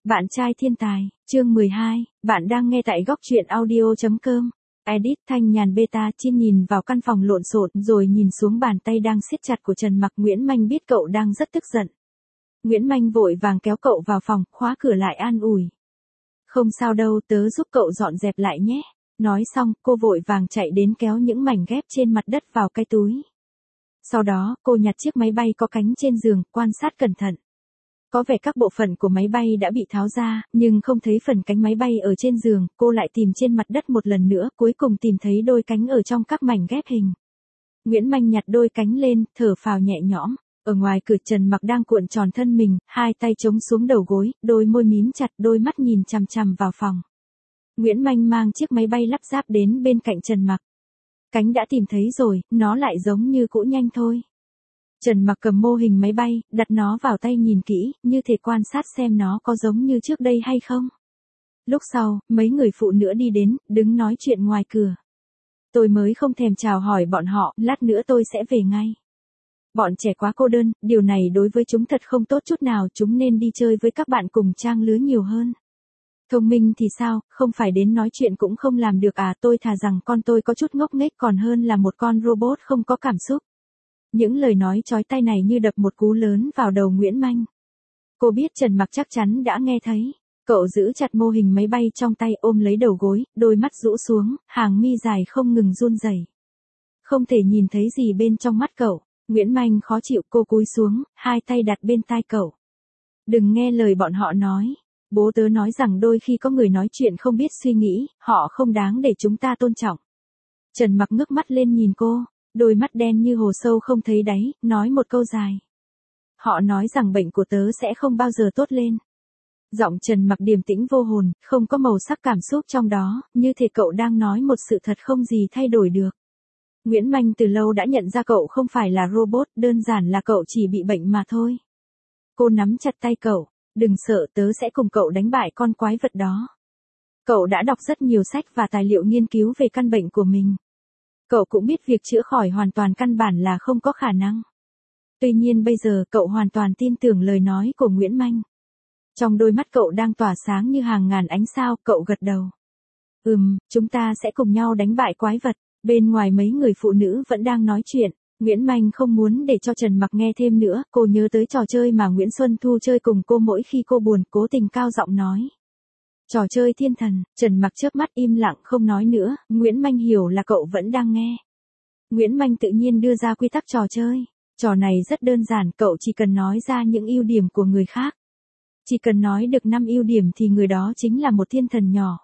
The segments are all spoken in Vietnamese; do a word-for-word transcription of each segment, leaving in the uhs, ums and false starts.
Bạn trai thiên tài, chương mười hai, bạn đang nghe tại góc truyện audio.com. Edit Thanh Nhàn Beta Chin nhìn vào căn phòng lộn xộn rồi nhìn xuống bàn tay đang siết chặt của Trần Mặc. Nguyễn Manh biết cậu đang rất tức giận. Nguyễn Manh vội vàng kéo cậu vào phòng, khóa cửa lại an ủi. Không sao đâu, tớ giúp cậu dọn dẹp lại nhé. Nói xong, cô vội vàng chạy đến kéo những mảnh ghép trên mặt đất vào cái túi. Sau đó, cô nhặt chiếc máy bay có cánh trên giường, quan sát cẩn thận. Có vẻ các bộ phận của máy bay đã bị tháo ra, nhưng không thấy phần cánh máy bay ở trên giường, cô lại tìm trên mặt đất một lần nữa, cuối cùng tìm thấy đôi cánh ở trong các mảnh ghép hình. Nguyễn Manh nhặt đôi cánh lên, thở phào nhẹ nhõm. Ở ngoài cửa Trần Mặc đang cuộn tròn thân mình, hai tay chống xuống đầu gối, đôi môi mím chặt, đôi mắt nhìn chằm chằm vào phòng. Nguyễn Manh mang chiếc máy bay lắp ráp đến bên cạnh Trần Mặc. Cánh đã tìm thấy rồi, nó lại giống như cũ nhanh thôi. Trần Mặc cầm mô hình máy bay, đặt nó vào tay nhìn kỹ, như thể quan sát xem nó có giống như trước đây hay không. Lúc sau, mấy người phụ nữ đi đến, đứng nói chuyện ngoài cửa. Tôi mới không thèm chào hỏi bọn họ, lát nữa tôi sẽ về ngay. Bọn trẻ quá cô đơn, điều này đối với chúng thật không tốt chút nào, chúng nên đi chơi với các bạn cùng trang lứa nhiều hơn. Thông minh thì sao, không phải đến nói chuyện cũng không làm được à, tôi thà rằng con tôi có chút ngốc nghếch còn hơn là một con robot không có cảm xúc. Những lời nói chói tai này như đập một cú lớn vào đầu Nguyễn Manh. Cô biết Trần Mặc chắc chắn đã nghe thấy. Cậu giữ chặt mô hình máy bay trong tay, ôm lấy đầu gối, đôi mắt rũ xuống, hàng mi dài không ngừng run rẩy. Không thể nhìn thấy gì bên trong mắt cậu. Nguyễn Manh khó chịu, cô cúi xuống, hai tay đặt bên tai cậu. Đừng nghe lời bọn họ nói. Bố tớ nói rằng đôi khi có người nói chuyện không biết suy nghĩ, họ không đáng để chúng ta tôn trọng. Trần Mặc ngước mắt lên nhìn cô. Đôi mắt đen như hồ sâu không thấy đáy, nói một câu dài. Họ nói rằng bệnh của tớ sẽ không bao giờ tốt lên. Giọng Trần Mặc điềm tĩnh vô hồn, không có màu sắc cảm xúc trong đó, như thể cậu đang nói một sự thật không gì thay đổi được. Nguyễn Manh từ lâu đã nhận ra cậu không phải là robot, đơn giản là cậu chỉ bị bệnh mà thôi. Cô nắm chặt tay cậu, đừng sợ, tớ sẽ cùng cậu đánh bại con quái vật đó. Cậu đã đọc rất nhiều sách và tài liệu nghiên cứu về căn bệnh của mình. Cậu cũng biết việc chữa khỏi hoàn toàn căn bản là không có khả năng. Tuy nhiên bây giờ cậu hoàn toàn tin tưởng lời nói của Nguyễn Manh. Trong đôi mắt cậu đang tỏa sáng như hàng ngàn ánh sao, cậu gật đầu. Ừm, chúng ta sẽ cùng nhau đánh bại quái vật. Bên ngoài mấy người phụ nữ vẫn đang nói chuyện. Nguyễn Manh không muốn để cho Trần Mặc nghe thêm nữa. Cô nhớ tới trò chơi mà Nguyễn Xuân Thu chơi cùng cô mỗi khi cô buồn, cố tình cao giọng nói. Trò chơi thiên thần. Trần Mặc chớp mắt im lặng không nói nữa. Nguyễn Manh hiểu là cậu vẫn đang nghe. Nguyễn Manh tự nhiên đưa ra quy tắc trò chơi. Trò này rất đơn giản, cậu chỉ cần nói ra những ưu điểm của người khác. Chỉ cần nói được năm ưu điểm thì người đó chính là một thiên thần nhỏ.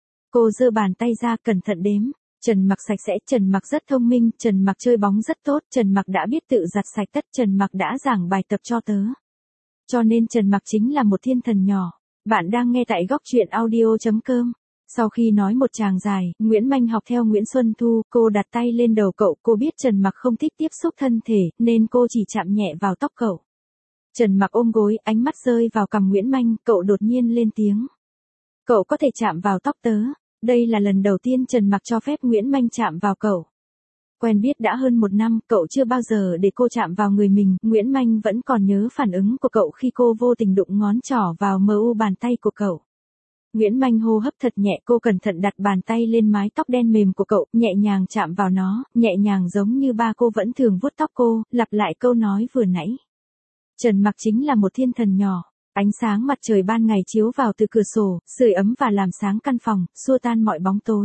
Cô giơ bàn tay ra cẩn thận đếm. Trần Mặc sạch sẽ, Trần Mặc rất thông minh, Trần Mặc chơi bóng rất tốt, Trần Mặc đã biết tự giặt sạch tất, Trần Mặc đã giảng bài tập cho tớ. Cho nên Trần Mặc chính là một thiên thần nhỏ. Bạn đang nghe tại góc truyện audio.com. Sau khi nói một tràng dài, Nguyễn Manh học theo Nguyễn Xuân Thu, cô đặt tay lên đầu cậu, cô biết Trần Mặc không thích tiếp xúc thân thể, nên cô chỉ chạm nhẹ vào tóc cậu. Trần Mặc ôm gối, ánh mắt rơi vào cằm Nguyễn Manh, cậu đột nhiên lên tiếng. Cậu có thể chạm vào tóc tớ. Đây là lần đầu tiên Trần Mặc cho phép Nguyễn Manh chạm vào cậu. Quen biết đã hơn một năm, cậu chưa bao giờ để cô chạm vào người mình. Nguyễn Manh vẫn còn nhớ phản ứng của cậu khi cô vô tình đụng ngón trỏ vào mờ u bàn tay của cậu. Nguyễn Manh hô hấp thật nhẹ, cô cẩn thận đặt bàn tay lên mái tóc đen mềm của cậu, nhẹ nhàng chạm vào nó, nhẹ nhàng giống như ba cô vẫn thường vuốt tóc cô, lặp lại câu nói vừa nãy. Trần Mặc chính là một thiên thần nhỏ. Ánh sáng mặt trời ban ngày chiếu vào từ cửa sổ, sưởi ấm và làm sáng căn phòng, xua tan mọi bóng tối.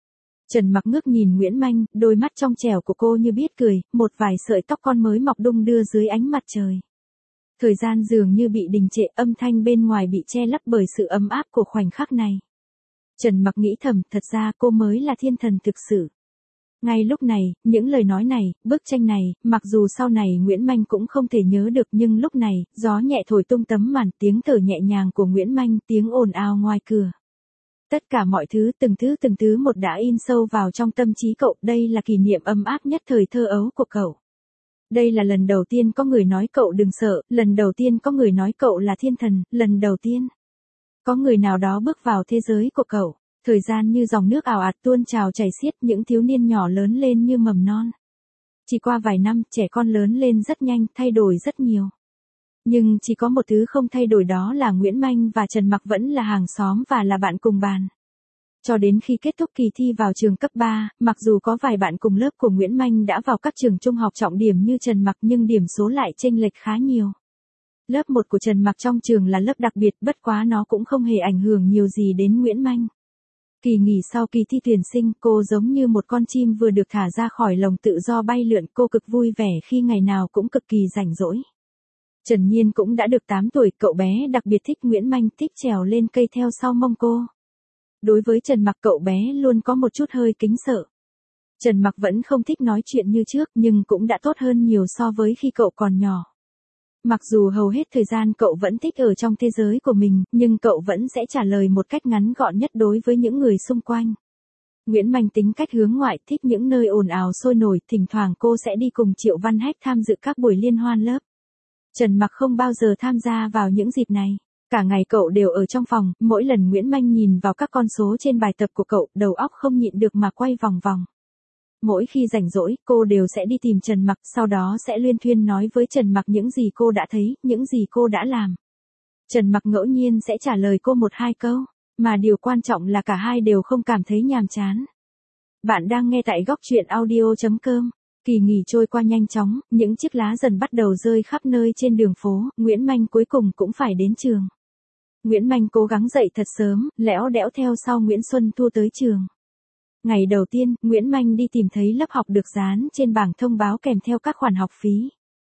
Trần Mặc ngước nhìn Nguyễn Manh, đôi mắt trong trẻo của cô như biết cười, một vài sợi tóc con mới mọc đung đưa dưới ánh mặt trời. Thời gian dường như bị đình trệ, âm thanh bên ngoài bị che lấp bởi sự ấm áp của khoảnh khắc này. Trần Mặc nghĩ thầm, thật ra cô mới là thiên thần thực sự. Ngay lúc này, những lời nói này, bức tranh này, mặc dù sau này Nguyễn Manh cũng không thể nhớ được nhưng lúc này, gió nhẹ thổi tung tấm màn, tiếng thở nhẹ nhàng của Nguyễn Manh, tiếng ồn ào ngoài cửa. Tất cả mọi thứ từng thứ từng thứ một đã in sâu vào trong tâm trí cậu, đây là kỷ niệm ấm áp nhất thời thơ ấu của cậu. Đây là lần đầu tiên có người nói cậu đừng sợ, lần đầu tiên có người nói cậu là thiên thần, lần đầu tiên. Có người nào đó bước vào thế giới của cậu. Thời gian như dòng nước ào ạt tuôn trào chảy xiết, những thiếu niên nhỏ lớn lên như mầm non. Chỉ qua vài năm, trẻ con lớn lên rất nhanh, thay đổi rất nhiều. Nhưng chỉ có một thứ không thay đổi, đó là Nguyễn Manh và Trần Mặc vẫn là hàng xóm và là bạn cùng bàn. Cho đến khi kết thúc kỳ thi vào trường cấp ba, mặc dù có vài bạn cùng lớp của Nguyễn Manh đã vào các trường trung học trọng điểm như Trần Mặc nhưng điểm số lại chênh lệch khá nhiều. Lớp một của Trần Mặc trong trường là lớp đặc biệt, bất quá nó cũng không hề ảnh hưởng nhiều gì đến Nguyễn Manh. Kỳ nghỉ sau kỳ thi tuyển sinh, cô giống như một con chim vừa được thả ra khỏi lồng tự do bay lượn, cô cực vui vẻ khi ngày nào cũng cực kỳ rảnh rỗi. Trần Nhiên cũng đã được tám tuổi, cậu bé đặc biệt thích Nguyễn Manh, thích trèo lên cây theo sau mông cô. Đối với Trần Mặc, cậu bé luôn có một chút hơi kính sợ. Trần Mặc vẫn không thích nói chuyện như trước nhưng cũng đã tốt hơn nhiều so với khi cậu còn nhỏ. Mặc dù hầu hết thời gian cậu vẫn thích ở trong thế giới của mình, nhưng cậu vẫn sẽ trả lời một cách ngắn gọn nhất đối với những người xung quanh. Nguyễn Manh tính cách hướng ngoại, thích những nơi ồn ào sôi nổi, thỉnh thoảng cô sẽ đi cùng Triệu Văn Hách tham dự các buổi liên hoan lớp. Trần Mặc không bao giờ tham gia vào những dịp này. Cả ngày cậu đều ở trong phòng, mỗi lần Nguyễn Manh nhìn vào các con số trên bài tập của cậu, đầu óc không nhịn được mà quay vòng vòng. Mỗi khi rảnh rỗi, cô đều sẽ đi tìm Trần Mặc, sau đó sẽ luyên thuyên nói với Trần Mặc những gì cô đã thấy, những gì cô đã làm. Trần Mặc ngẫu nhiên sẽ trả lời cô một hai câu, mà điều quan trọng là cả hai đều không cảm thấy nhàm chán. Bạn đang nghe tại góc truyện audio chấm com. Kỳ nghỉ trôi qua nhanh chóng, những chiếc lá dần bắt đầu rơi khắp nơi trên đường phố, Nguyễn Manh cuối cùng cũng phải đến trường. Nguyễn Manh cố gắng dậy thật sớm, lẽo đẽo theo sau Nguyễn Xuân Thu tới trường. Ngày đầu tiên, Nguyễn Manh đi tìm thấy lớp học được dán trên bảng thông báo kèm theo các khoản học phí.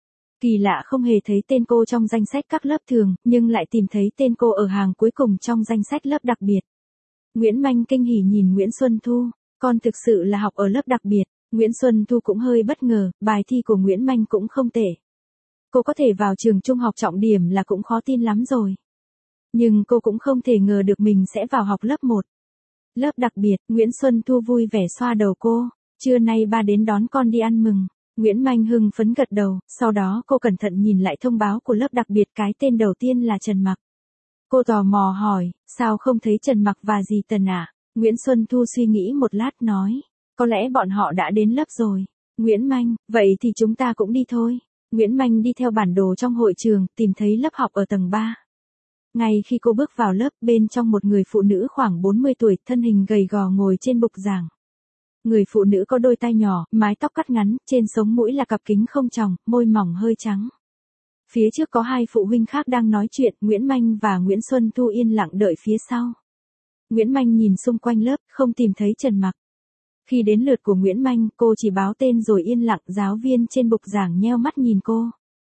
Kỳ lạ không hề thấy tên cô trong danh sách các lớp thường, nhưng lại tìm thấy tên cô ở hàng cuối cùng trong danh sách lớp đặc biệt. Nguyễn Manh kinh hỉ nhìn Nguyễn Xuân Thu, con thực sự là học ở lớp đặc biệt. Nguyễn Xuân Thu cũng hơi bất ngờ, bài thi của Nguyễn Manh cũng không tệ. Cô có thể vào trường trung học trọng điểm là cũng khó tin lắm rồi. Nhưng cô cũng không thể ngờ được mình sẽ vào học lớp một. Lớp đặc biệt, Nguyễn Xuân Thu vui vẻ xoa đầu cô, trưa nay ba đến đón con đi ăn mừng. Nguyễn Manh hưng phấn gật đầu, sau đó cô cẩn thận nhìn lại thông báo của lớp đặc biệt, cái tên đầu tiên là Trần Mặc. Cô tò mò hỏi, sao không thấy Trần Mặc và dì Tần à? Nguyễn Xuân Thu suy nghĩ một lát nói, có lẽ bọn họ đã đến lớp rồi. Nguyễn Manh, vậy thì chúng ta cũng đi thôi. Nguyễn Manh đi theo bản đồ trong hội trường, tìm thấy lớp học ở tầng ba. Ngay khi cô bước vào lớp, bên trong một người phụ nữ khoảng bốn mươi tuổi, thân hình gầy gò ngồi trên bục giảng. Người phụ nữ có đôi tai nhỏ, mái tóc cắt ngắn, trên sống mũi là cặp kính không tròng, môi mỏng hơi trắng. Phía trước có hai phụ huynh khác đang nói chuyện, Nguyễn Manh và Nguyễn Xuân Thu yên lặng đợi phía sau. Nguyễn Manh nhìn xung quanh lớp, không tìm thấy Trần Mặc. Khi đến lượt của Nguyễn Manh, cô chỉ báo tên rồi yên lặng, giáo viên trên bục giảng nheo mắt nhìn cô.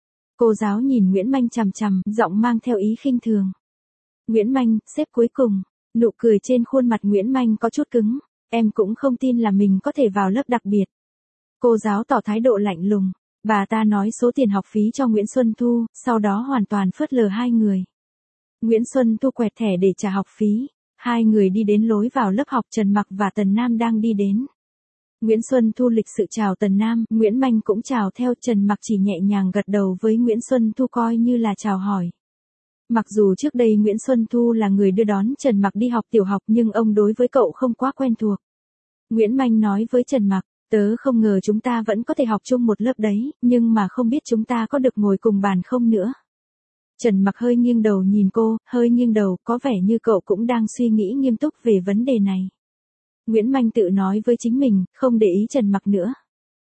Cô giáo nhìn Nguyễn Manh chằm chằm, giọng mang theo ý khinh thường. Nguyễn Manh, xếp cuối cùng. Nụ cười trên khuôn mặt Nguyễn Manh có chút cứng. Em cũng không tin là mình có thể vào lớp đặc biệt. Cô giáo tỏ thái độ lạnh lùng. Bà ta nói số tiền học phí cho Nguyễn Xuân Thu, sau đó hoàn toàn phớt lờ hai người. Nguyễn Xuân Thu quẹt thẻ để trả học phí. Hai người đi đến lối vào lớp học, Trần Mặc và Tần Nam đang đi đến. Nguyễn Xuân Thu lịch sự chào Tần Nam, Nguyễn Manh cũng chào theo, Trần Mặc chỉ nhẹ nhàng gật đầu với Nguyễn Xuân Thu coi như là chào hỏi. Mặc dù trước đây Nguyễn Xuân Thu là người đưa đón Trần Mặc đi học tiểu học nhưng ông đối với cậu không quá quen thuộc. Nguyễn Manh nói với Trần Mặc, tớ không ngờ chúng ta vẫn có thể học chung một lớp đấy, nhưng mà không biết chúng ta có được ngồi cùng bàn không nữa. Trần Mặc hơi nghiêng đầu nhìn cô, hơi nghiêng đầu, có vẻ như cậu cũng đang suy nghĩ nghiêm túc về vấn đề này. Nguyễn Manh tự nói với chính mình, không để ý Trần Mặc nữa.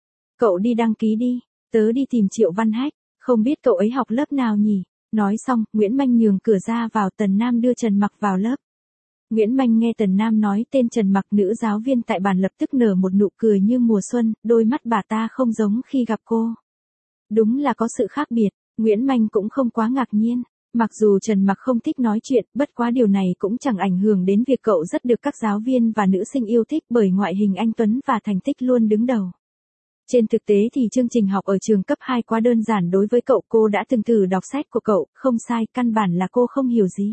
Cậu đi đăng ký đi, tớ đi tìm Triệu Văn Hách, không biết cậu ấy học lớp nào nhỉ? Nói xong, Nguyễn Manh nhường cửa ra vào, Tần Nam đưa Trần Mặc vào lớp. Nguyễn Manh nghe Tần Nam nói tên Trần Mặc, nữ giáo viên tại bàn lập tức nở một nụ cười như mùa xuân, đôi mắt bà ta không giống khi gặp cô. Đúng là có sự khác biệt, Nguyễn Manh cũng không quá ngạc nhiên. Mặc dù Trần Mặc không thích nói chuyện, bất quá điều này cũng chẳng ảnh hưởng đến việc cậu rất được các giáo viên và nữ sinh yêu thích bởi ngoại hình anh tuấn và thành tích luôn đứng đầu. Trên thực tế thì chương trình học ở trường cấp hai quá đơn giản đối với cậu, cô đã từng thử đọc sách của cậu, không sai, căn bản là cô không hiểu gì.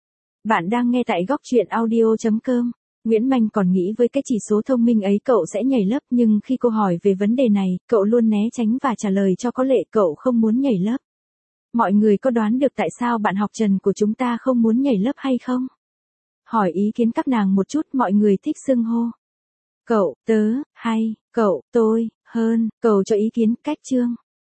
Bạn đang nghe tại góc truyện audio chấm com. Nguyễn Manh còn nghĩ với cái chỉ số thông minh ấy cậu sẽ nhảy lớp, nhưng khi cô hỏi về vấn đề này, cậu luôn né tránh và trả lời cho có lệ cậu không muốn nhảy lớp. Mọi người có đoán được tại sao bạn học Trần của chúng ta không muốn nhảy lớp hay không? Hỏi ý kiến các nàng một chút, mọi người thích xưng hô. Cậu, tớ, hay, cậu, tôi, hơn, cầu cho ý kiến, cách chương.